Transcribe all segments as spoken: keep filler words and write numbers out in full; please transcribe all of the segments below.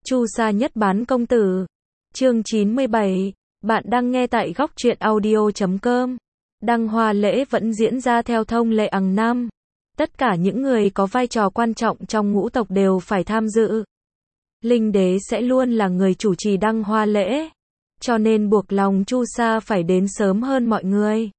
Chu Sa nhất bán công tử. Chương chín mươi bảy. Bạn đang nghe tại góc truyện audio chấm com. Đăng hoa lễ vẫn diễn ra theo thông lệ hàng năm. Tất cả những người có vai trò quan trọng trong ngũ tộc đều phải tham dự. Linh đế sẽ luôn là người chủ trì đăng hoa lễ, cho nên buộc lòng Chu Sa phải đến sớm hơn mọi người.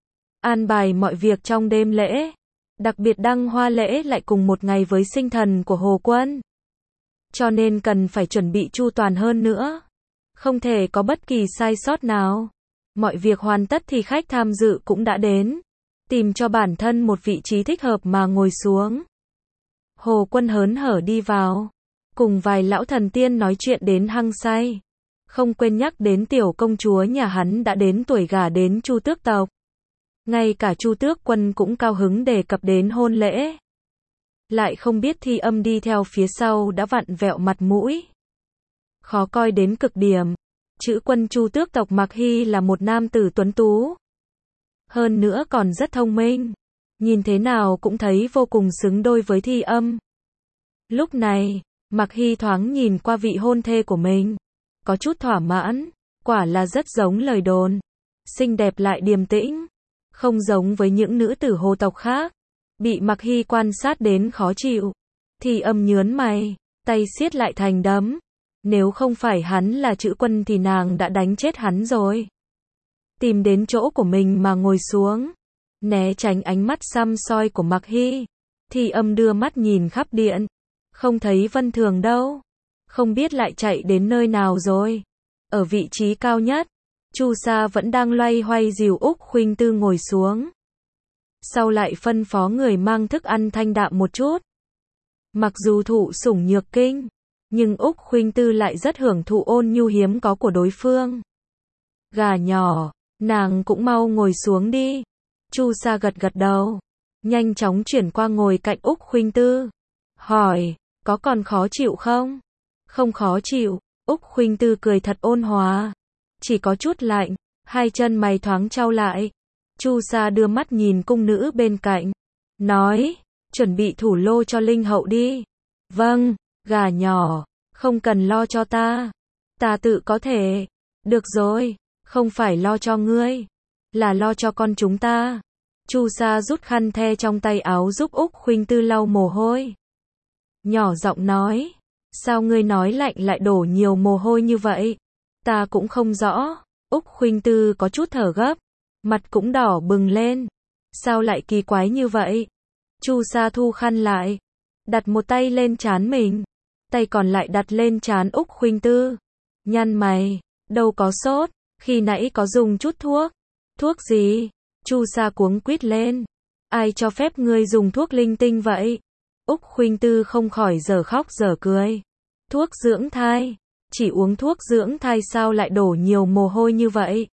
An bài mọi việc trong đêm lễ, đặc biệt đăng hoa lễ lại cùng một ngày với sinh thần của Hồ Quân. Cho nên cần phải chuẩn bị chu toàn hơn nữa. Không thể có bất kỳ sai sót nào. Mọi việc hoàn tất thì khách tham dự cũng đã đến. Tìm cho bản thân một vị trí thích hợp mà ngồi xuống. Hồ Quân hớn hở đi vào. Cùng vài lão thần tiên nói chuyện đến hăng say. Không quên nhắc đến tiểu công chúa nhà hắn đã đến tuổi gả đến Chu Tước tộc. Ngay cả Chu Tước Quân cũng cao hứng đề cập đến hôn lễ. Lại không biết Thi Âm đi theo phía sau đã vặn vẹo mặt mũi. Khó coi đến cực điểm. Chữ quân Chu Tước tộc Mạc Hy là một nam tử tuấn tú. Hơn nữa còn rất thông minh. Nhìn thế nào cũng thấy vô cùng xứng đôi với Thi Âm. Lúc này, Mạc Hy thoáng nhìn qua vị hôn thê của mình. Có chút thỏa mãn. Quả là rất giống lời đồn. Xinh đẹp lại điềm tĩnh. Không giống với những nữ tử hồ tộc khác. Bị Mạc Hy quan sát đến khó chịu. Thi Âm nhớn mày, tay siết lại thành đấm. Nếu không phải hắn là chữ quân thì nàng đã đánh chết hắn rồi. Tìm đến chỗ của mình mà ngồi xuống. Né tránh ánh mắt săm soi của Mạc Hy. Thi Âm đưa mắt nhìn khắp điện. Không thấy Vân Thường đâu. Không biết lại chạy đến nơi nào rồi. Ở vị trí cao nhất, Chu Sa vẫn đang loay hoay dìu Úc Khuynh Tư ngồi xuống. Sau lại phân phó người mang thức ăn thanh đạm một chút. Mặc dù thụ sủng nhược kinh, nhưng Úc Khuynh Tư lại rất hưởng thụ ôn nhu hiếm có của đối phương. Gà nhỏ, nàng cũng mau ngồi xuống đi. Chu Sa gật gật đầu, nhanh chóng chuyển qua ngồi cạnh Úc Khuynh Tư. Hỏi, có còn khó chịu không? Không khó chịu, Úc Khuynh Tư cười thật ôn hòa. Chỉ có chút lạnh, hai chân mày thoáng chau lại. Chu Sa đưa mắt nhìn cung nữ bên cạnh. Nói, chuẩn bị thủ lô cho Linh hậu đi. Vâng, gà nhỏ, không cần lo cho ta. Ta tự có thể. Được rồi, không phải lo cho ngươi. Là lo cho con chúng ta. Chu Sa rút khăn the trong tay áo giúp Úc Khuynh Tư lau mồ hôi. Nhỏ giọng nói. Sao ngươi nói lạnh lại đổ nhiều mồ hôi như vậy? Ta cũng không rõ. Úc Khuynh Tư có chút thở gấp. Mặt cũng đỏ bừng lên. Sao lại kỳ quái như vậy? Chu Sa thu khăn lại. Đặt một tay lên trán mình. Tay còn lại đặt lên trán Úc Khuynh Tư. Nhăn mày. Đâu có sốt. Khi nãy có dùng chút thuốc. Thuốc gì? Chu Sa cuống quýt lên. Ai cho phép ngươi dùng thuốc linh tinh vậy? Úc Khuynh Tư không khỏi dở khóc dở cười. Thuốc dưỡng thai. Chỉ uống thuốc dưỡng thai sao lại đổ nhiều mồ hôi như vậy?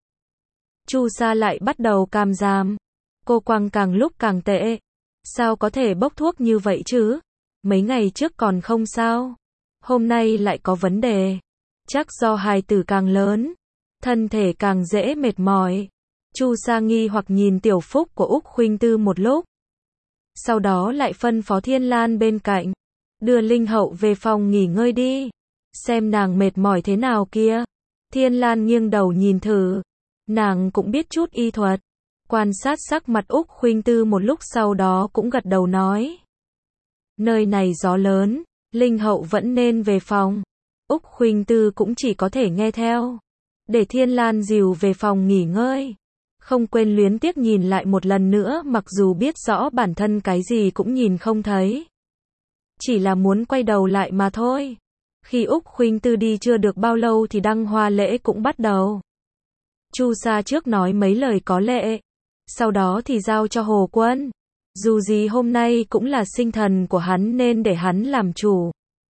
Chu Sa lại bắt đầu càm ràm. Cô quăng càng lúc càng tệ. Sao có thể bốc thuốc như vậy chứ? Mấy ngày trước còn không sao. Hôm nay lại có vấn đề. Chắc do hài tử càng lớn. Thân thể càng dễ mệt mỏi. Chu Sa nghi hoặc nhìn tiểu phúc của Úc Khuynh Tư một lúc. Sau đó lại phân phó Thiên Lan bên cạnh. Đưa Linh hậu về phòng nghỉ ngơi đi. Xem nàng mệt mỏi thế nào kia. Thiên Lan nghiêng đầu nhìn thử. Nàng cũng biết chút y thuật. Quan sát sắc mặt Úc Khuynh Tư một lúc sau đó cũng gật đầu nói. Nơi này gió lớn, Linh hậu vẫn nên về phòng. Úc Khuynh Tư cũng chỉ có thể nghe theo. Để Thiên Lan dìu về phòng nghỉ ngơi. Không quên luyến tiếc nhìn lại một lần nữa mặc dù biết rõ bản thân cái gì cũng nhìn không thấy. Chỉ là muốn quay đầu lại mà thôi. Khi Úc Khuynh Tư đi chưa được bao lâu thì đăng hoa lễ cũng bắt đầu. Chu Sa trước nói mấy lời có lệ. Sau đó thì giao cho Hồ Quân. Dù gì hôm nay cũng là sinh thần của hắn nên để hắn làm chủ.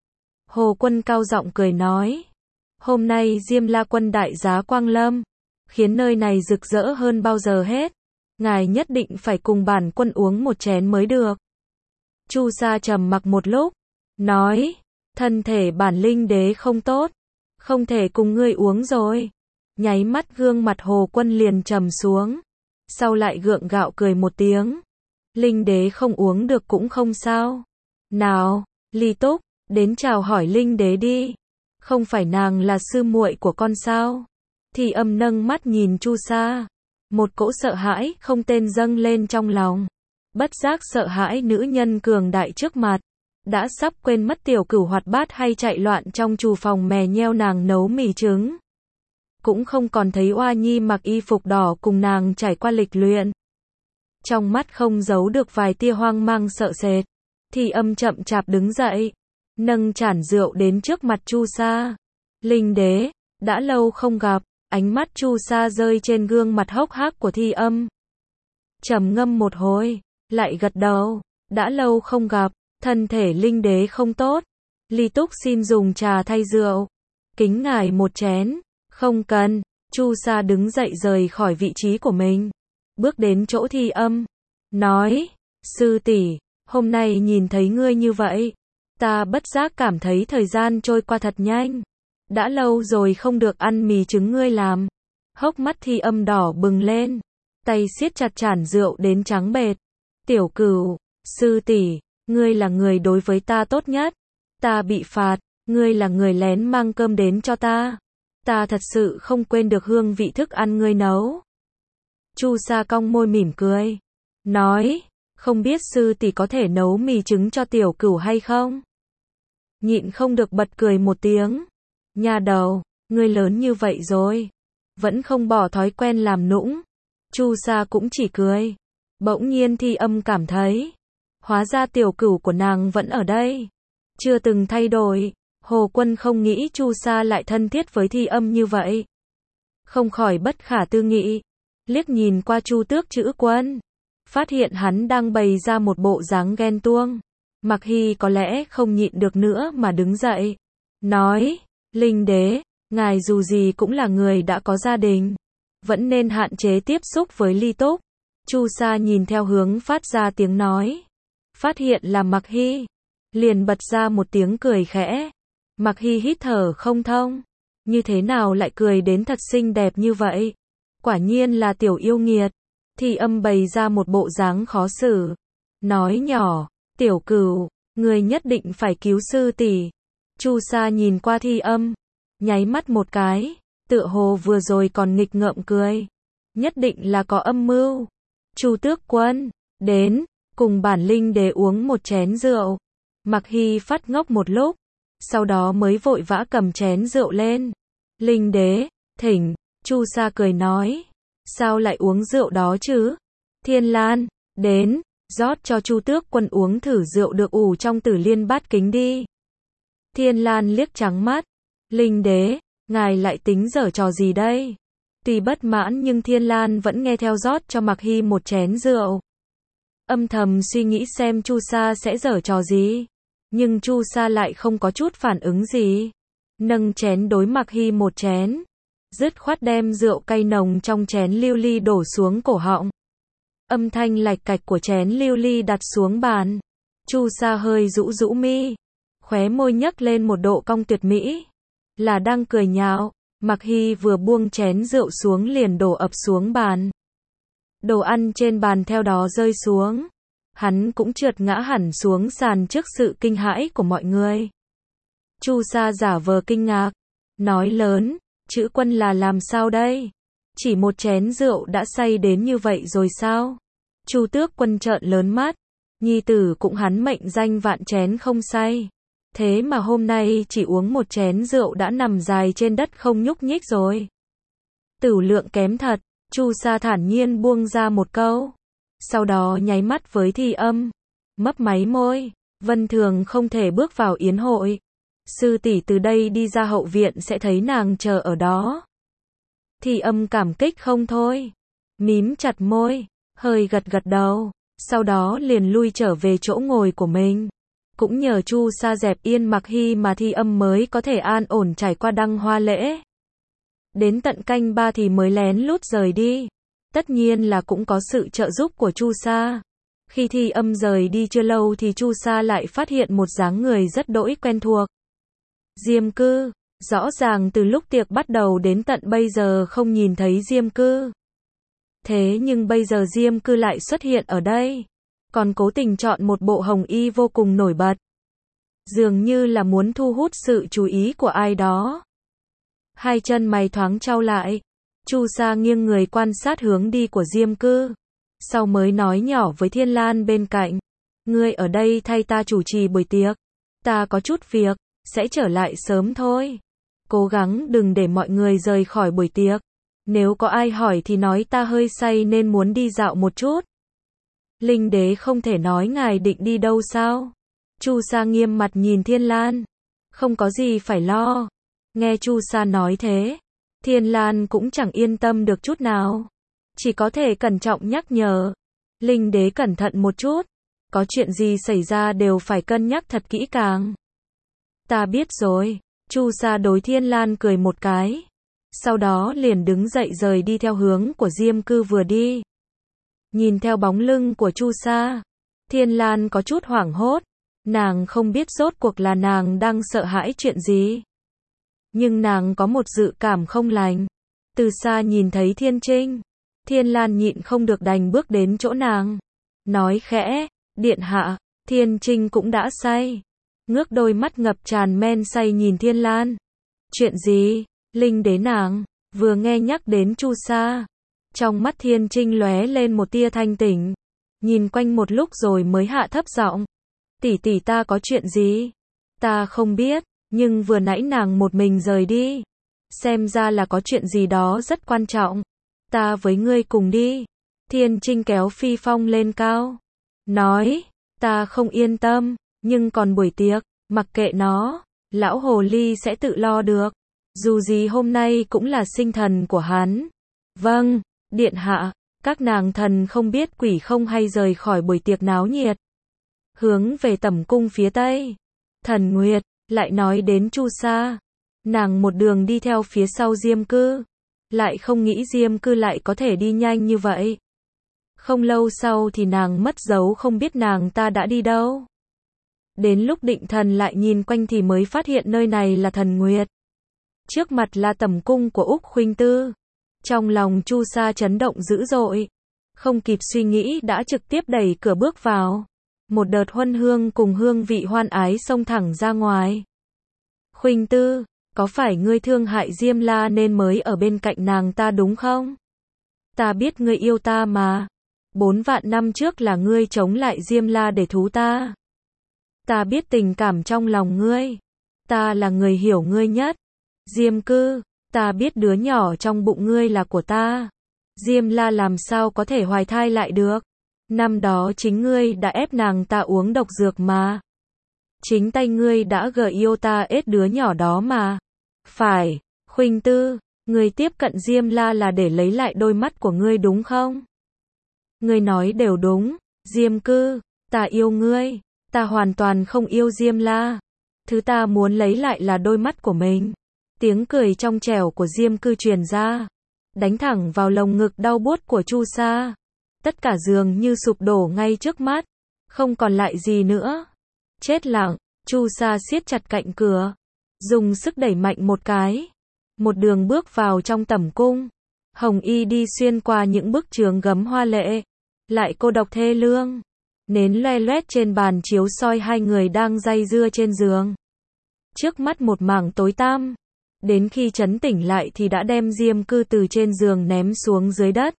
Hồ Quân cao giọng cười nói. Hôm nay Diêm La Quân đại giá quang lâm. Khiến nơi này rực rỡ hơn bao giờ hết. Ngài nhất định phải cùng bản quân uống một chén mới được. Chu Sa trầm mặc một lúc. Nói. Thân thể bản linh đế không tốt. Không thể cùng ngươi uống rồi. Nháy mắt gương mặt Hồ Quân liền trầm xuống. Sau lại gượng gạo cười một tiếng. Linh đế không uống được cũng không sao. Nào, Ly Túc, đến chào hỏi Linh đế đi. Không phải nàng là sư muội của con sao? Thi Âm nâng mắt nhìn Chu Sa. Một cỗ sợ hãi không tên dâng lên trong lòng. Bất giác sợ hãi nữ nhân cường đại trước mặt. Đã sắp quên mất Tiểu Cửu hoạt bát hay chạy loạn trong trù phòng mè nheo nàng nấu mì trứng. Cũng không còn thấy Oa Nhi mặc y phục đỏ cùng nàng trải qua lịch luyện. Trong mắt không giấu được vài tia hoang mang sợ sệt. Thi Âm chậm chạp đứng dậy, nâng chản rượu đến trước mặt Chu Sa. Linh đế, đã lâu không gặp. Ánh mắt Chu Sa rơi trên gương mặt hốc hác của Thi Âm. Trầm ngâm một hồi, lại gật đầu. Đã lâu không gặp, thân thể linh đế không tốt. Ly Túc xin dùng trà thay rượu. Kính ngài một chén. Không cần. Chu Sa đứng dậy rời khỏi vị trí của mình. Bước đến chỗ Thi Âm. Nói, sư tỷ, hôm nay nhìn thấy ngươi như vậy. Ta bất giác cảm thấy thời gian trôi qua thật nhanh. Đã lâu rồi không được ăn mì trứng ngươi làm. Hốc mắt Thi Âm đỏ bừng lên. Tay siết chặt chản rượu đến trắng bệch. Tiểu Cửu, sư tỷ, ngươi là người đối với ta tốt nhất. Ta bị phạt, ngươi là người lén mang cơm đến cho ta. Ta thật sự không quên được hương vị thức ăn ngươi nấu. Chu Sa cong môi mỉm cười. Nói, không biết sư tỷ có thể nấu mì trứng cho Tiểu Cửu hay không? Nhịn không được bật cười một tiếng. Nhà đầu, ngươi lớn như vậy rồi. Vẫn không bỏ thói quen làm nũng. Chu Sa cũng chỉ cười. Bỗng nhiên Thi Âm cảm thấy. Hóa ra Tiểu Cửu của nàng vẫn ở đây. Chưa từng thay đổi. Hồ Quân không nghĩ Chu Sa lại thân thiết với Thi Âm như vậy. Không khỏi bất khả tư nghị. Liếc nhìn qua Chu Tước Trữ Quân. Phát hiện hắn đang bày ra một bộ dáng ghen tuông. Mặc Hy có lẽ không nhịn được nữa mà đứng dậy. Nói, Linh đế, ngài dù gì cũng là người đã có gia đình. Vẫn nên hạn chế tiếp xúc với Ly Túc. Chu Sa nhìn theo hướng phát ra tiếng nói. Phát hiện là Mặc Hy. Liền bật ra một tiếng cười khẽ. Mặc Hy hít thở không thông. Như thế nào lại cười đến thật xinh đẹp như vậy? Quả nhiên là tiểu yêu nghiệt. Thi Âm bày ra một bộ dáng khó xử. Nói nhỏ, Tiểu Cửu, người nhất định phải cứu sư tỷ. Chu Sa nhìn qua Thi Âm, nháy mắt một cái, tựa hồ vừa rồi còn nghịch ngợm cười. Nhất định là có âm mưu. Chu Tước Quân, đến, cùng bản linh đế uống một chén rượu. Mặc Hy phát ngốc một lúc, sau đó mới vội vã cầm chén rượu lên. Linh đế, thỉnh. Chu Sa cười nói. Sao lại uống rượu đó chứ? Thiên Lan, đến, rót cho Chu Tước Quân uống thử rượu được ủ trong Tử Liên Bát Kính đi. Thiên Lan liếc trắng mắt. Linh đế, ngài lại tính giở trò gì đây? Tuy bất mãn nhưng Thiên Lan vẫn nghe theo rót cho Mặc Hy một chén rượu. Âm thầm suy nghĩ xem Chu Sa sẽ giở trò gì. Nhưng Chu Sa lại không có chút phản ứng gì. Nâng chén đối Mặc Hy một chén. Dứt khoát đem rượu cay nồng trong chén lưu ly đổ xuống cổ họng. Âm thanh lạch cạch của chén lưu ly đặt xuống bàn. Chu Sa hơi rũ rũ mi. Khóe môi nhấc lên một độ cong tuyệt mỹ. Là đang cười nhạo. Mặc Hy vừa buông chén rượu xuống liền đổ ập xuống bàn. Đồ ăn trên bàn theo đó rơi xuống. Hắn cũng trượt ngã hẳn xuống sàn trước sự kinh hãi của mọi người. Chu Sa giả vờ kinh ngạc. Nói lớn, Trữ Quân là làm sao đây? Chỉ một chén rượu đã say đến như vậy rồi sao? Chu Tước Quân trợn lớn mắt. Nhi tử cũng hắn mệnh danh vạn chén không say. Thế mà hôm nay chỉ uống một chén rượu đã nằm dài trên đất không nhúc nhích rồi. Tửu lượng kém thật. Chu Sa thản nhiên buông ra một câu. Sau đó nháy mắt với Thi Âm. Mấp máy môi. Vân thường không thể bước vào yến hội. Sư tỷ từ đây đi ra hậu viện sẽ thấy nàng chờ ở đó. Thi Âm cảm kích không thôi. Mím chặt môi. Hơi gật gật đầu. Sau đó liền lui trở về chỗ ngồi của mình. Cũng nhờ Chu Sa dẹp yên Mặc Hy mà Thi Âm mới có thể an ổn trải qua đăng hoa lễ. Đến tận canh ba thì mới lén lút rời đi. Tất nhiên là cũng có sự trợ giúp của Chu Sa. Khi Thi Âm rời đi chưa lâu thì Chu Sa lại phát hiện một dáng người rất đỗi quen thuộc. Diêm Cư, rõ ràng từ lúc tiệc bắt đầu đến tận bây giờ không nhìn thấy Diêm Cư. Thế nhưng bây giờ Diêm Cư lại xuất hiện ở đây. Còn cố tình chọn một bộ hồng y vô cùng nổi bật. dường như là muốn thu hút sự chú ý của ai đó. Hai chân mày thoáng chau lại, Chu Sa nghiêng người quan sát hướng đi của Diêm Cư, sau mới nói nhỏ với Thiên Lan bên cạnh, ngươi ở đây thay ta chủ trì buổi tiệc, ta có chút việc, sẽ trở lại sớm thôi. Cố gắng đừng để mọi người rời khỏi buổi tiệc, nếu có ai hỏi thì nói ta hơi say nên muốn đi dạo một chút. Linh đế không thể nói ngài định đi đâu sao? Chu Sa nghiêm mặt nhìn Thiên Lan, không có gì phải lo. Nghe Chu Sa nói thế, Thiên Lan cũng chẳng yên tâm được chút nào, chỉ có thể cẩn trọng nhắc nhở, Linh đế cẩn thận một chút, có chuyện gì xảy ra đều phải cân nhắc thật kỹ càng. Ta biết rồi. Chu Sa đối Thiên Lan cười một cái, sau đó liền đứng dậy rời đi theo hướng của Diêm Cư vừa đi. Nhìn theo bóng lưng của Chu Sa, Thiên Lan có chút hoảng hốt, nàng không biết rốt cuộc là nàng đang sợ hãi chuyện gì. Nhưng nàng có một dự cảm không lành. Từ xa nhìn thấy Thiên Trinh, Thiên Lan nhịn không được đành bước đến chỗ nàng, nói khẽ, điện hạ, Thiên Trinh cũng đã say. Ngước đôi mắt ngập tràn men say nhìn Thiên Lan. Chuyện gì? Linh đế nàng, vừa nghe nhắc đến Chu Sa, trong mắt Thiên Trinh lóe lên một tia thanh tỉnh, nhìn quanh một lúc rồi mới hạ thấp giọng, tỷ tỷ ta có chuyện gì? Ta không biết, nhưng vừa nãy nàng một mình rời đi, xem ra là có chuyện gì đó rất quan trọng. Ta với ngươi cùng đi. Thiên Trinh kéo Phi Phong lên cao, nói, ta không yên tâm, nhưng còn buổi tiệc, mặc kệ nó, lão hồ ly sẽ tự lo được. Dù gì hôm nay cũng là sinh thần của hắn. Vâng, điện hạ. Các nàng thần không biết quỷ không hay rời khỏi buổi tiệc náo nhiệt, hướng về tẩm cung phía tây. Thần Nguyệt lại nói đến Chu Sa, nàng một đường đi theo phía sau Diêm Cư, lại không nghĩ Diêm Cư lại có thể đi nhanh như vậy. Không lâu sau thì nàng mất dấu không biết nàng ta đã đi đâu. Đến lúc định thần lại nhìn quanh thì mới phát hiện nơi này là Thần Nguyệt. Trước mặt là tẩm cung của Úc Khuynh Tư. Trong lòng Chu Sa chấn động dữ dội, không kịp suy nghĩ đã trực tiếp đẩy cửa bước vào. Một đợt huân hương cùng hương vị hoan ái xông thẳng ra ngoài. Khuynh Tư, có phải ngươi thương hại Diêm La nên mới ở bên cạnh nàng ta đúng không? Ta biết ngươi yêu ta mà. Bốn vạn năm trước là ngươi chống lại Diêm La để thú ta. Ta biết tình cảm trong lòng ngươi. Ta là người hiểu ngươi nhất. Diêm Cư, ta biết đứa nhỏ trong bụng ngươi là của ta. Diêm La làm sao có thể hoài thai lại được? Năm đó chính ngươi đã ép nàng ta uống độc dược mà. Chính tay ngươi đã gợi yêu ta ết đứa nhỏ đó mà. Phải, Khuynh Tư, ngươi tiếp cận Diêm La là để lấy lại đôi mắt của ngươi đúng không? Ngươi nói đều đúng, Diêm Cư, ta yêu ngươi, ta hoàn toàn không yêu Diêm La. Thứ ta muốn lấy lại là đôi mắt của mình. Tiếng cười trong trẻo của Diêm Cư truyền ra, đánh thẳng vào lồng ngực đau buốt của Chu Sa. Tất cả dường như sụp đổ ngay trước mắt, không còn lại gì nữa. Chết lặng, Chu Sa siết chặt cạnh cửa, dùng sức đẩy mạnh một cái, một đường bước vào trong tẩm cung. Hồng y đi xuyên qua những bức tường gấm hoa lệ, lại cô độc thê lương. Nến loe loét trên bàn chiếu soi hai người đang day dưa trên giường. Trước mắt một mảng tối tăm, đến khi trấn tỉnh lại thì đã đem Diêm Cư từ trên giường ném xuống dưới đất.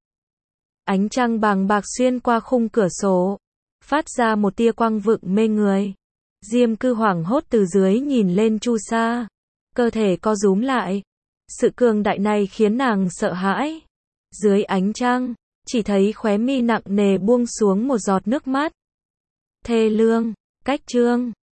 Ánh trăng bàng bạc xuyên qua khung cửa sổ, phát ra một tia quang vượng mê người. Diêm Cư hoảng hốt từ dưới nhìn lên Chu Sa, cơ thể co rúm lại. Sự cường đại này khiến nàng sợ hãi. Dưới ánh trăng, chỉ thấy khóe mi nặng nề buông xuống một giọt nước mắt. Thê lương, cách chương